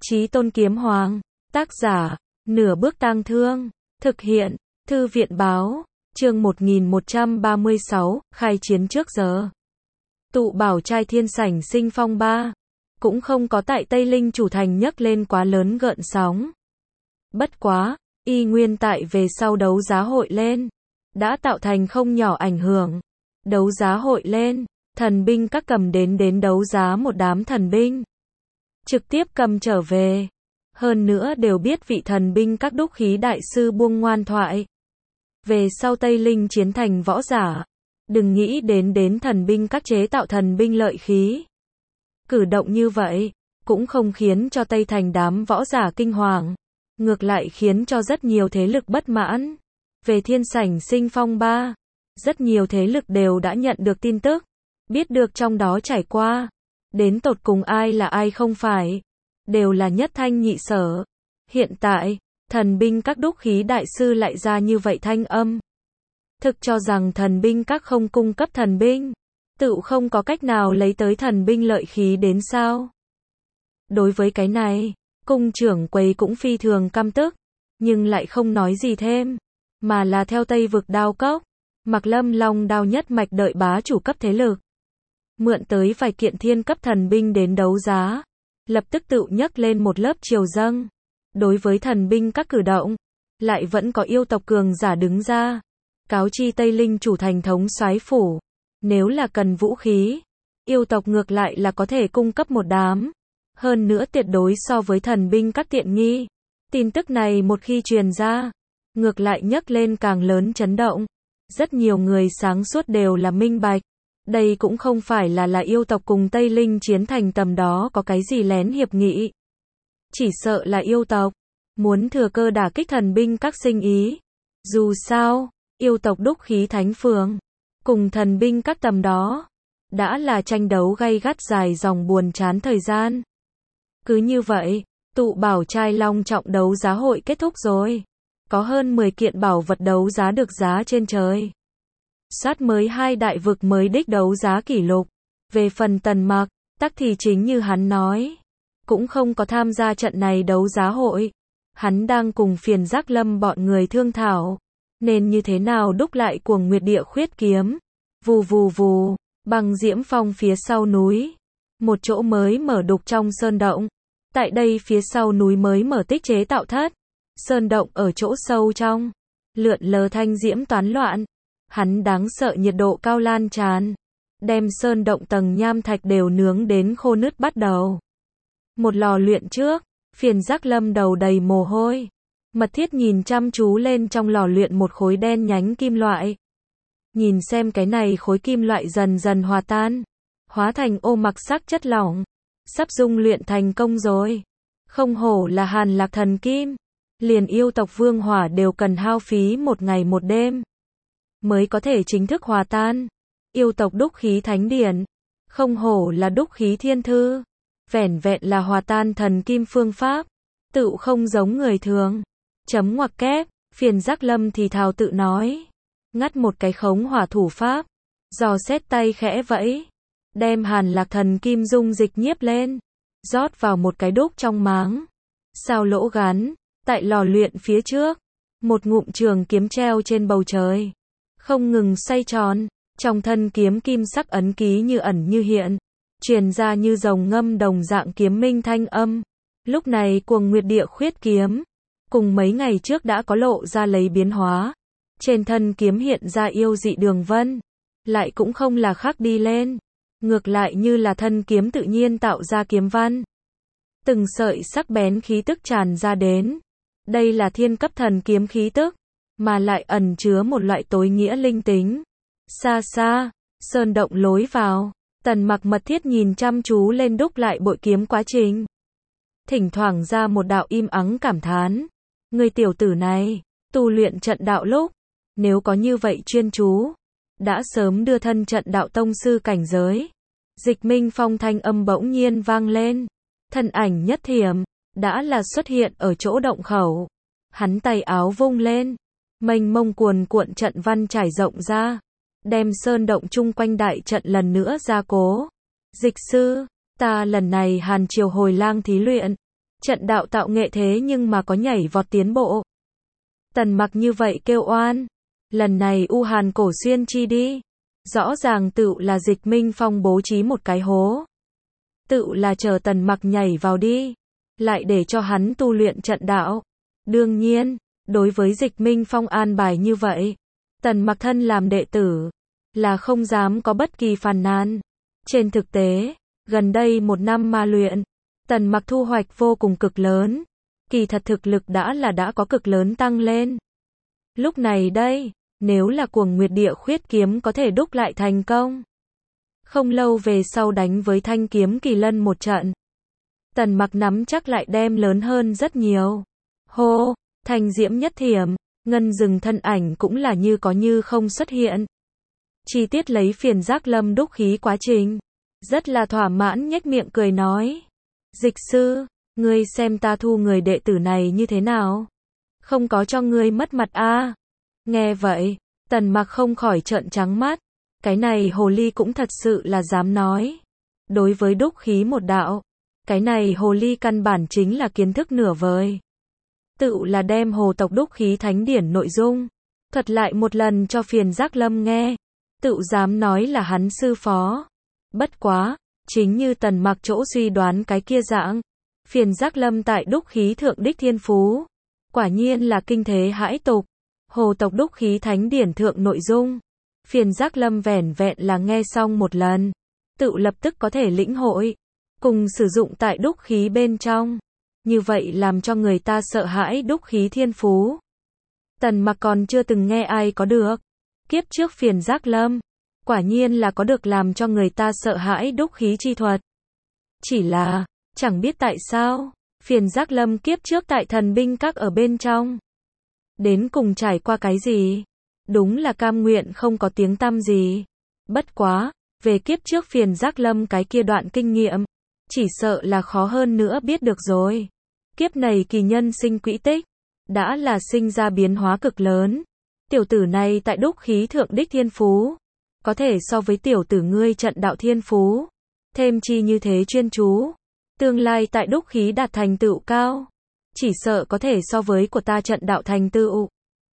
Chí Tôn Kiếm Hoàng. Tác giả, Nửa Bước Tang Thương. Thực hiện, Thư viện Báo. Chương 1136, khai chiến trước giờ. Tụ Bảo Trai Thiên Sảnh sinh phong ba. Cũng không có tại Tây Linh chủ thành nhấc lên quá lớn gợn sóng. Bất quá, y nguyên tại về sau đấu giá hội lên. Đã tạo thành không nhỏ ảnh hưởng. Đấu giá hội lên, thần binh các cầm đến đấu giá một đám thần binh. Trực tiếp cầm trở về. Hơn nữa đều biết vị thần binh các đúc khí đại sư buông ngoan thoại. Về sau Tây Linh chiến thành võ giả. Đừng nghĩ đến thần binh các chế tạo thần binh lợi khí. Cử động như vậy, cũng không khiến cho Tây Thành đám võ giả kinh hoàng. Ngược lại khiến cho rất nhiều thế lực bất mãn. Về thiên sảnh sinh phong ba, rất nhiều thế lực đều đã nhận được tin tức. Biết được trong đó trải qua. Đến tột cùng ai là ai không phải. Đều là nhất thanh nhị sở. Hiện tại, thần binh các đúc khí đại sư lại ra như vậy thanh âm. Thực cho rằng thần binh các không cung cấp thần binh. Tự không có cách nào lấy tới thần binh lợi khí đến sao. Đối với cái này, cung trưởng quầy cũng phi thường căm tức. Nhưng lại không nói gì thêm. Mà là theo Tây vực đao cốc. Mặc Lâm Long đao nhất mạch đợi bá chủ cấp thế lực. Mượn tới vài kiện thiên cấp thần binh đến đấu giá. Lập tức tự nhấc lên một lớp triều dâng. Đối với thần binh các cử động, lại vẫn có yêu tộc cường giả đứng ra. Cáo chi Tây Linh chủ thành thống soái phủ. Nếu là cần vũ khí, yêu tộc ngược lại là có thể cung cấp một đám. Hơn nữa tuyệt đối so với thần binh các tiện nghi. Tin tức này một khi truyền ra, ngược lại nhấc lên càng lớn chấn động. Rất nhiều người sáng suốt đều là minh bạch. Đây cũng không phải là yêu tộc cùng Tây Linh chiến thành tầm đó có cái gì lén hiệp nghị. Chỉ sợ là yêu tộc muốn thừa cơ đả kích thần binh các sinh ý. Dù sao, yêu tộc đúc khí thánh phường cùng thần binh các tầm đó đã là tranh đấu gay gắt dài dòng buồn chán thời gian. Cứ như vậy, Tụ Bảo Trai long trọng đấu giá hội kết thúc rồi. Có hơn 10 kiện bảo vật đấu giá được giá trên trời. Sát mới 2 đại vực mới đích đấu giá kỷ lục. Về phần Tần Mặc, tắc thì chính như hắn nói, cũng không có tham gia trận này đấu giá hội. Hắn đang cùng Phiền Giác Lâm bọn người thương thảo, nên như thế nào đúc lại Cuồng Nguyệt Địa Khuyết kiếm. Vù vù vù, Băng Diễm Phong phía sau núi, một chỗ mới mở đục trong sơn động. Tại đây phía sau núi mới mở tích chế tạo thất. Sơn động ở chỗ sâu trong, lượn lờ thanh diễm toán loạn. Hắn đáng sợ nhiệt độ cao lan tràn, đem sơn động tầng nham thạch đều nướng đến khô nứt bắt đầu. Một lò luyện trước, Phiền Giác Lâm đầu đầy mồ hôi, mật thiết nhìn chăm chú lên trong lò luyện một khối đen nhánh kim loại. Nhìn xem cái này khối kim loại dần dần hòa tan, hóa thành ô mặc sắc chất lỏng, sắp dung luyện thành công rồi. Không hổ là Hàn Lạc thần kim, liền yêu tộc vương hỏa đều cần hao phí một ngày một đêm mới có thể chính thức hòa tan. Yêu tộc đúc khí thánh điển, không hổ là đúc khí thiên thư, vẻn vẹn là hòa tan thần kim phương pháp, tự không giống người thường. Chấm ngoặc kép, Phiền Giác Lâm thì thào tự nói, ngắt một cái khống hỏa thủ pháp, dò xét tay khẽ vẫy, đem Hàn Lạc thần kim dung dịch nhiếp lên, rót vào một cái đúc trong máng, sao lỗ gắn, tại lò luyện phía trước, một ngụm trường kiếm treo trên bầu trời, không ngừng xoay tròn, trong thân kiếm kim sắc ấn ký như ẩn như hiện, truyền ra như rồng ngâm đồng dạng kiếm minh thanh âm. Lúc này Cuồng Nguyệt Địa Khuyết kiếm, cùng mấy ngày trước đã có lộ ra lấy biến hóa. Trên thân kiếm hiện ra yêu dị đường vân, lại cũng không là khắc đi lên, ngược lại như là thân kiếm tự nhiên tạo ra kiếm văn. Từng sợi sắc bén khí tức tràn ra đến. Đây là thiên cấp thần kiếm khí tức, mà lại ẩn chứa một loại tối nghĩa linh tính. Xa xa, sơn động lối vào, Tần Mặc mật thiết nhìn chăm chú lên đúc lại bội kiếm quá trình. Thỉnh thoảng ra một đạo im ắng cảm thán. Người tiểu tử này, tu luyện trận đạo lúc, nếu có như vậy chuyên chú, đã sớm đưa thân trận đạo tông sư cảnh giới. Dịch Minh Phong thanh âm bỗng nhiên vang lên. Thân ảnh nhất thiểm, đã là xuất hiện ở chỗ động khẩu. Hắn tay áo vung lên, mênh mông cuồn cuộn trận văn trải rộng ra, đem sơn động chung quanh đại trận lần nữa gia cố. Dịch sư, ta lần này Hàn Triều hồi lang thí luyện, Trận đạo tạo nghệ thế nhưng mà có nhảy vọt tiến bộ. Tần Mặc như vậy kêu oan. Lần này U Hàn Cổ Xuyên chi đi. Rõ ràng tự là Dịch Minh Phong bố trí một cái hố. Tự là chờ Tần Mặc nhảy vào đi. Lại để cho hắn tu luyện trận đạo. Đương nhiên, đối với Dịch Minh Phong an bài như vậy, Tần Mặc thân làm đệ tử, là không dám có bất kỳ phàn nàn. Trên thực tế, gần đây 1 năm ma luyện, Tần Mặc thu hoạch vô cùng cực lớn. Kỳ thật thực lực đã có cực lớn tăng lên. Lúc này đây, nếu là Cuồng Nguyệt Địa Khuyết kiếm có thể đúc lại thành công, không lâu về sau đánh với Thanh Kiếm Kỳ Lân một trận, Tần Mặc nắm chắc lại đem lớn hơn rất nhiều. Hô, thanh diễm nhất thiểm, ngân rừng thân ảnh cũng là như có như không xuất hiện. Chi tiết lấy Phiền Giác Lâm đúc khí quá trình, rất là thỏa mãn nhếch miệng cười nói. Dịch sư, ngươi xem ta thu người đệ tử này như thế nào? Không có cho ngươi mất mặt a. Nghe vậy, Tần Mặc không khỏi trợn trắng mắt. Cái này hồ ly cũng thật sự là dám nói. Đối với đúc khí một đạo, cái này hồ ly căn bản chính là kiến thức nửa vời. Tự là đem hồ tộc đúc khí thánh điển nội dung thuật lại một lần cho Phiền Giác Lâm nghe. Tự dám nói là hắn sư phó. Bất quá, chính như Tần Mặc chỗ suy đoán cái kia dạng, Phiền Giác Lâm tại đúc khí thượng đích thiên phú, quả nhiên là kinh thế hãi tục. Hồ tộc đúc khí thánh điển thượng nội dung, Phiền Giác Lâm vẻn vẹn là nghe xong một lần, tự lập tức có thể lĩnh hội, cùng sử dụng tại đúc khí bên trong. Như vậy làm cho người ta sợ hãi đúc khí thiên phú. Tần Mặc còn chưa từng nghe ai có được. Kiếp trước Phiền Giác Lâm, quả nhiên là có được làm cho người ta sợ hãi đúc khí chi thuật. Chỉ là, chẳng biết tại sao, Phiền Giác Lâm kiếp trước tại thần binh các ở bên trong, đến cùng trải qua cái gì? Đúng là cam nguyện không có tiếng tăm gì. Bất quá, về kiếp trước Phiền Giác Lâm cái kia đoạn kinh nghiệm, chỉ sợ là khó hơn nữa biết được rồi. Kiếp này kỳ nhân sinh quỹ tích, đã là sinh ra biến hóa cực lớn. Tiểu tử này tại đúc khí thượng đích thiên phú, có thể so với tiểu tử ngươi trận đạo thiên phú. Thêm chi như thế chuyên chú, tương lai tại đúc khí đạt thành tựu cao, chỉ sợ có thể so với của ta trận đạo thành tựu.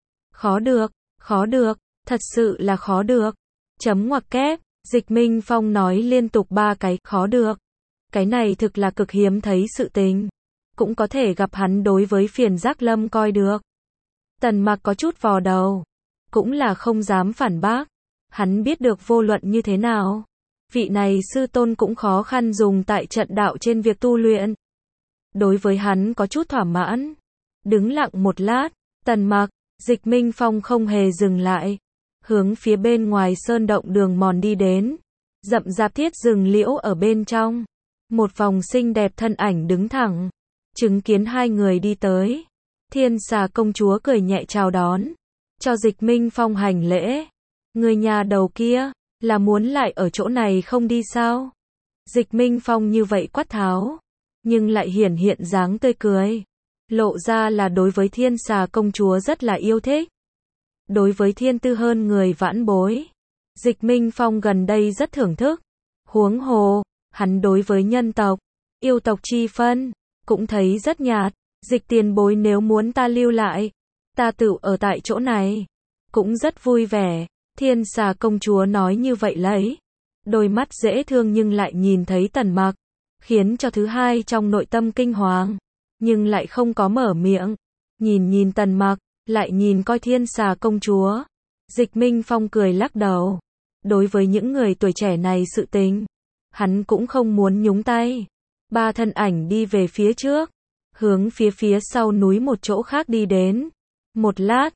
Khó được, thật sự là khó được. Chấm ngoặc kép, Dịch Minh Phong nói liên tục 3 cái khó được. Cái này thực là cực hiếm thấy sự tình. Cũng có thể gặp hắn đối với Phiền Giác Lâm coi được. Tần Mặc có chút vò đầu, cũng là không dám phản bác. Hắn biết được vô luận như thế nào, vị này sư tôn cũng khó khăn dùng tại trận đạo trên việc tu luyện. Đối với hắn có chút thỏa mãn. Đứng lặng một lát, Tần Mặc, Dịch Minh Phong không hề dừng lại, hướng phía bên ngoài sơn động đường mòn đi đến. Rậm rạp thiết rừng liễu ở bên trong, một vòng xinh đẹp thân ảnh đứng thẳng, chứng kiến hai người đi tới. Thiên Xà công chúa cười nhẹ chào đón, cho Dịch Minh Phong hành lễ. Người nhà đầu kia, là muốn lại ở chỗ này không đi sao? Dịch Minh Phong như vậy quát tháo, nhưng lại hiển hiện dáng tươi cười, lộ ra là đối với Thiên Xà công chúa rất là yêu thích. Đối với thiên tư hơn người vãn bối, Dịch Minh Phong gần đây rất thưởng thức. Huống hồ, hắn đối với nhân tộc, yêu tộc chi phân, cũng thấy rất nhạt. Dịch tiền bối nếu muốn ta lưu lại, ta tự ở tại chỗ này, cũng rất vui vẻ. Thiên Xà công chúa nói như vậy lấy đôi mắt dễ thương nhưng lại nhìn thấy Tần Mặc, khiến cho thứ hai trong nội tâm kinh hoàng, nhưng lại không có mở miệng. Nhìn Tần Mặc, lại nhìn coi Thiên Xà công chúa. Dịch Minh Phong cười lắc đầu. Đối với những người tuổi trẻ này sự tình, hắn cũng không muốn nhúng tay. 3 thân ảnh đi về phía trước, hướng phía sau núi một chỗ khác đi đến. Một lát,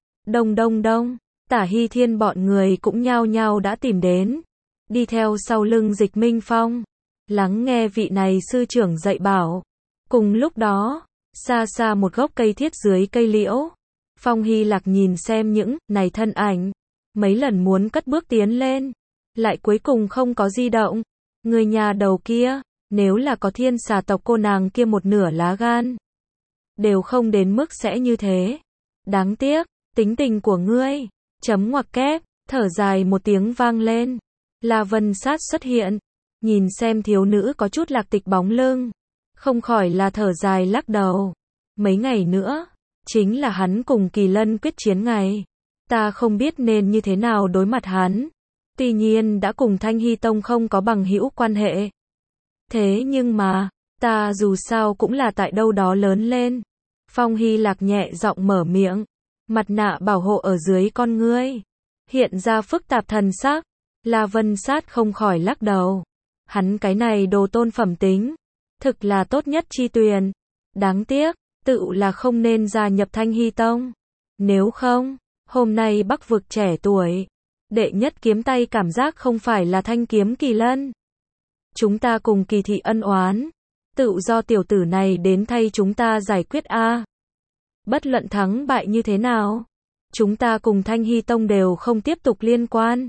đông, Tả Hy Thiên bọn người cũng nhao nhao đã tìm đến, đi theo sau lưng Dịch Minh Phong, lắng nghe vị này sư trưởng dạy bảo. Cùng lúc đó, xa một gốc cây thiết dưới cây liễu, Phong Hy Lạc nhìn xem những này thân ảnh, mấy lần muốn cất bước tiến lên, lại cuối cùng không có di động. Người nhà đầu kia, nếu là có Thiên Xà tộc cô nàng kia một nửa lá gan, đều không đến mức sẽ như thế. Đáng tiếc, tính tình của ngươi. Chấm ngoặc kép, thở dài một tiếng vang lên. La Vân Sát xuất hiện, nhìn xem thiếu nữ có chút lạc tịch bóng lưng, không khỏi là thở dài lắc đầu. Mấy ngày nữa, chính là hắn cùng Kỳ Lân quyết chiến ngày. Ta không biết nên như thế nào đối mặt hắn. Tuy nhiên đã cùng Thanh Hy Tông không có bằng hữu quan hệ. Thế nhưng mà, ta dù sao cũng là tại đâu đó lớn lên. Phong Hy Lạc nhẹ giọng mở miệng. Mặt nạ bảo hộ ở dưới con ngươi hiện ra phức tạp thần sắc. La Vân Sát không khỏi lắc đầu. Hắn cái này đồ tôn phẩm tính, thực là tốt nhất chi tuyền. Đáng tiếc, tự là không nên gia nhập Thanh Hy Tông. Nếu không, hôm nay Bắc vực trẻ tuổi, đệ nhất kiếm tay cảm giác không phải là thanh kiếm Kỳ Lân. Chúng ta cùng Kỳ thị ân oán, tự do tiểu tử này đến thay chúng ta giải quyết a. Bất luận thắng bại như thế nào, chúng ta cùng Thanh Hy Tông đều không tiếp tục liên quan.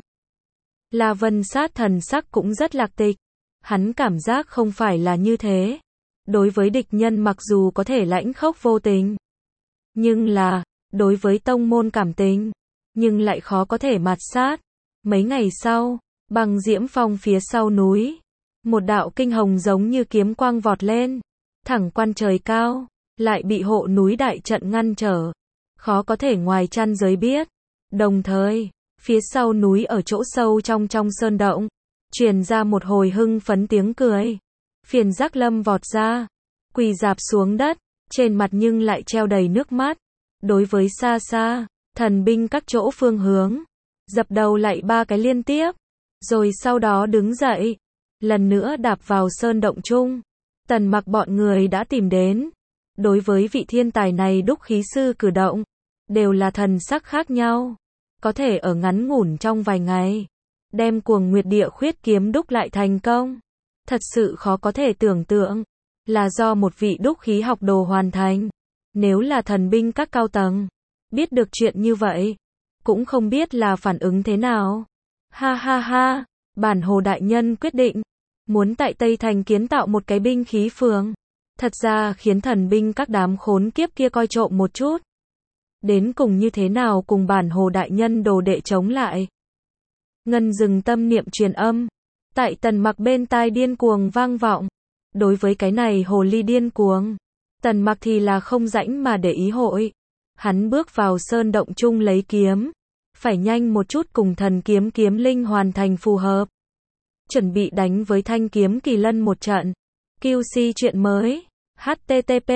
La Vân Sát thần sắc cũng rất lạc tịch. Hắn cảm giác không phải là như thế. Đối với địch nhân mặc dù có thể lãnh khốc vô tình, nhưng là, đối với tông môn cảm tình, nhưng lại khó có thể mạt sát. Mấy ngày sau, Băng Diễm Phong phía sau núi, một đạo kinh hồng giống như kiếm quang vọt lên, thẳng quan trời cao, lại bị hộ núi đại trận ngăn trở. Khó có thể ngoài chăn giới biết. Đồng thời, phía sau núi ở chỗ sâu trong sơn động, truyền ra một hồi hưng phấn tiếng cười. Phiền Giác Lâm vọt ra, quỳ rạp xuống đất, trên mặt nhưng lại treo đầy nước mắt. Đối với xa xa, thần binh các chỗ phương hướng, dập đầu lại 3 cái liên tiếp, rồi sau đó đứng dậy, lần nữa đạp vào sơn động chung. Tần Mặc bọn người đã tìm đến. Đối với vị thiên tài này đúc khí sư cử động, đều là thần sắc khác nhau. Có thể ở ngắn ngủn trong vài ngày, đem Cuồng Nguyệt Địa Khuyết kiếm đúc lại thành công. Thật sự khó có thể tưởng tượng, là do một vị đúc khí học đồ hoàn thành. Nếu là thần binh các cao tầng, biết được chuyện như vậy, cũng không biết là phản ứng thế nào. Ha ha ha, bản Hồ đại nhân quyết định, muốn tại Tây Thành kiến tạo một cái binh khí phường. Thật ra khiến thần binh các đám khốn kiếp kia coi trộm một chút. Đến cùng như thế nào cùng bản Hồ đại nhân đồ đệ chống lại. Ngân dừng tâm niệm truyền âm, tại Tần Mặc bên tai điên cuồng vang vọng. Đối với cái này hồ ly điên cuồng, Tần Mặc thì là không rãnh mà để ý hội. Hắn bước vào sơn động chung lấy kiếm, phải nhanh một chút cùng thần kiếm kiếm linh hoàn thành phù hợp. Chuẩn bị đánh với thanh kiếm Kỳ Lân một trận. QC chuyện mới. http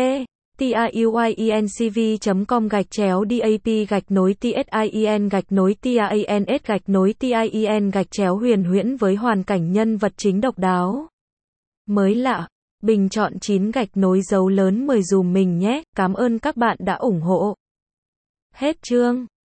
tiuyencv.com/dap-tin-tien-tien-huyền huyễn với hoàn cảnh nhân vật chính độc đáo. Mới lạ, bình chọn 9 dấu lớn 10 dùm mình nhé, cảm ơn các bạn đã ủng hộ. Hết chương.